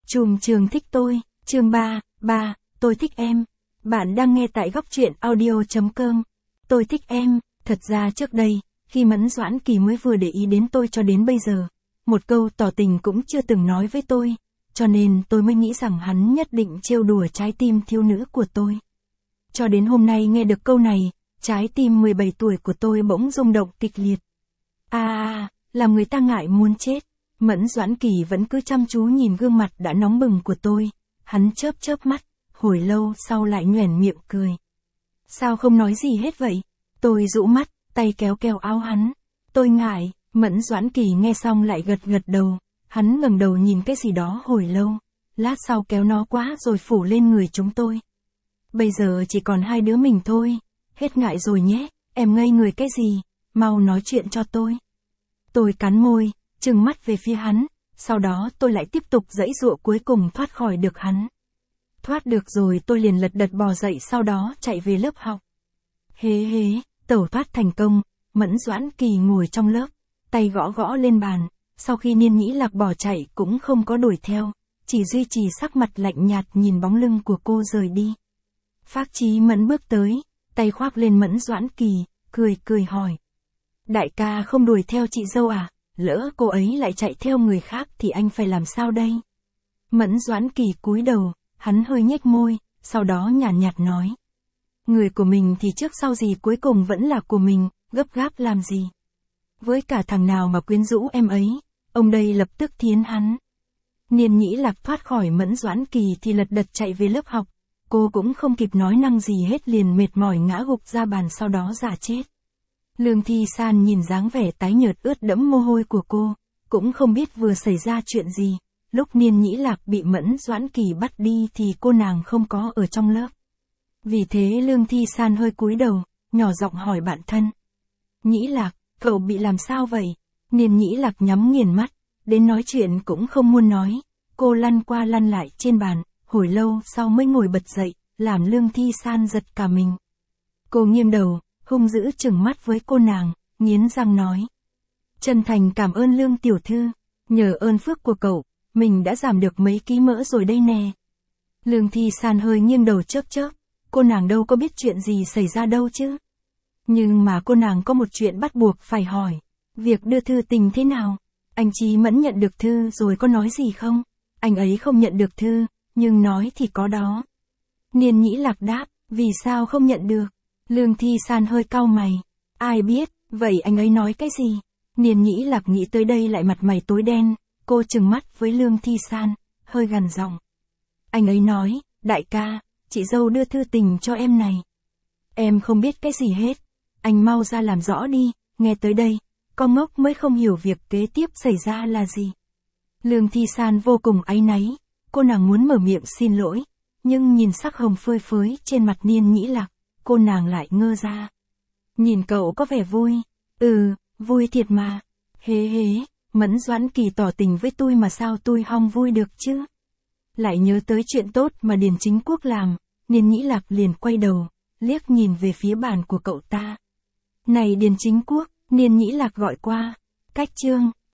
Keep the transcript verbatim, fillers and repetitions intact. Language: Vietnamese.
Chùm trường thích tôi, chương ba, ba, tôi thích em. Bạn đang nghe tại góc truyện audio chấm com. Tôi thích em, thật ra trước đây, khi Mẫn Doãn Kỳ mới vừa để ý đến tôi cho đến bây giờ, một câu tỏ tình cũng chưa từng nói với tôi, cho nên tôi mới nghĩ rằng hắn nhất định trêu đùa trái tim thiếu nữ của tôi. Cho đến hôm nay nghe được câu này, trái tim mười bảy tuổi của tôi bỗng rung động kịch liệt. À, à, làm người ta ngại muốn chết. Mẫn Doãn Kỳ vẫn cứ chăm chú nhìn gương mặt đã nóng bừng của tôi, hắn chớp chớp mắt, hồi lâu sau lại nhoẻn miệng cười. Sao không nói gì hết vậy? Tôi rũ mắt, tay kéo kéo áo hắn. Tôi ngại, Mẫn Doãn Kỳ nghe xong lại gật gật đầu, hắn ngẩng đầu nhìn cái gì đó hồi lâu, lát sau kéo nó quá rồi phủ lên người chúng tôi. Bây giờ chỉ còn hai đứa mình thôi, hết ngại rồi nhé, em ngây người cái gì, mau nói chuyện cho tôi. Tôi cắn môi, trừng mắt về phía hắn, sau đó tôi lại tiếp tục giãy giụa cuối cùng thoát khỏi được hắn. Thoát được rồi tôi liền lật đật bò dậy sau đó chạy về lớp học. Hế hế, tẩu thoát thành công, Mẫn Doãn Kỳ ngồi trong lớp, tay gõ gõ lên bàn, sau khi Niên Nhĩ Lạc bỏ chạy cũng không có đuổi theo, chỉ duy trì sắc mặt lạnh nhạt nhìn bóng lưng của cô rời đi. Phác Chí Mẫn bước tới, tay khoác lên Mẫn Doãn Kỳ, cười cười hỏi. Đại ca không đuổi theo chị dâu à? Lỡ cô ấy lại chạy theo người khác thì anh phải làm sao đây? Mẫn Doãn Kỳ cúi đầu, hắn hơi nhếch môi, sau đó nhàn nhạt, nhạt nói. Người của mình thì trước sau gì cuối cùng vẫn là của mình, gấp gáp làm gì? Với cả thằng nào mà quyến rũ em ấy, ông đây lập tức thiến hắn. Niên Nhĩ Lạc thoát khỏi Mẫn Doãn Kỳ thì lật đật chạy về lớp học, cô cũng không kịp nói năng gì hết liền mệt mỏi ngã gục ra bàn sau đó giả chết. Lương Thi San nhìn dáng vẻ tái nhợt ướt đẫm mồ hôi của cô, cũng không biết vừa xảy ra chuyện gì, lúc Niên Nhĩ Lạc bị Mẫn Doãn Kỳ bắt đi thì cô nàng không có ở trong lớp. Vì thế Lương Thi San hơi cúi đầu, nhỏ giọng hỏi bạn thân. Nhĩ Lạc, cậu bị làm sao vậy? Niên Nhĩ Lạc nhắm nghiền mắt, đến nói chuyện cũng không muốn nói, cô lăn qua lăn lại trên bàn, hồi lâu sau mới ngồi bật dậy, làm Lương Thi San giật cả mình. Cô nghiêng đầu, hung dữ chừng mắt với cô nàng, nghiến răng nói. Chân thành cảm ơn Lương tiểu thư, nhờ ơn phước của cậu, mình đã giảm được mấy ký mỡ rồi đây nè. Lương Thi San hơi nghiêng đầu chớp chớp, cô nàng đâu có biết chuyện gì xảy ra đâu chứ. Nhưng mà cô nàng có một chuyện bắt buộc phải hỏi, việc đưa thư tình thế nào? Anh Chí Mẫn nhận được thư rồi có nói gì không? Anh ấy không nhận được thư, nhưng nói thì có đó. Niên Nhĩ Lạc đáp, vì sao không nhận được? Lương Thi San hơi cau mày. Ai biết, vậy anh ấy nói cái gì? Niên Nhĩ Lạc nghĩ tới đây lại mặt mày tối đen, cô trừng mắt với Lương Thi San, hơi gằn giọng. Anh ấy nói, đại ca, chị dâu đưa thư tình cho em này. Em không biết cái gì hết, anh mau ra làm rõ đi, nghe tới đây, con ngốc mới không hiểu việc kế tiếp xảy ra là gì. Lương Thi San vô cùng áy náy, cô nàng muốn mở miệng xin lỗi, nhưng nhìn sắc hồng phơi phới trên mặt Niên Nhĩ Lạc, cô nàng lại ngơ ra. Nhìn cậu có vẻ vui. Ừ, vui thiệt mà. Hế hế, Mẫn Doãn Kỳ tỏ tình với tôi mà sao tôi hong vui được chứ? Lại nhớ tới chuyện tốt mà Điền Chính Quốc làm, Niên Nhĩ Lạc liền quay đầu, liếc nhìn về phía bàn của cậu ta. Này Điền Chính Quốc, Niên Nhĩ Lạc gọi qua. Cách chương.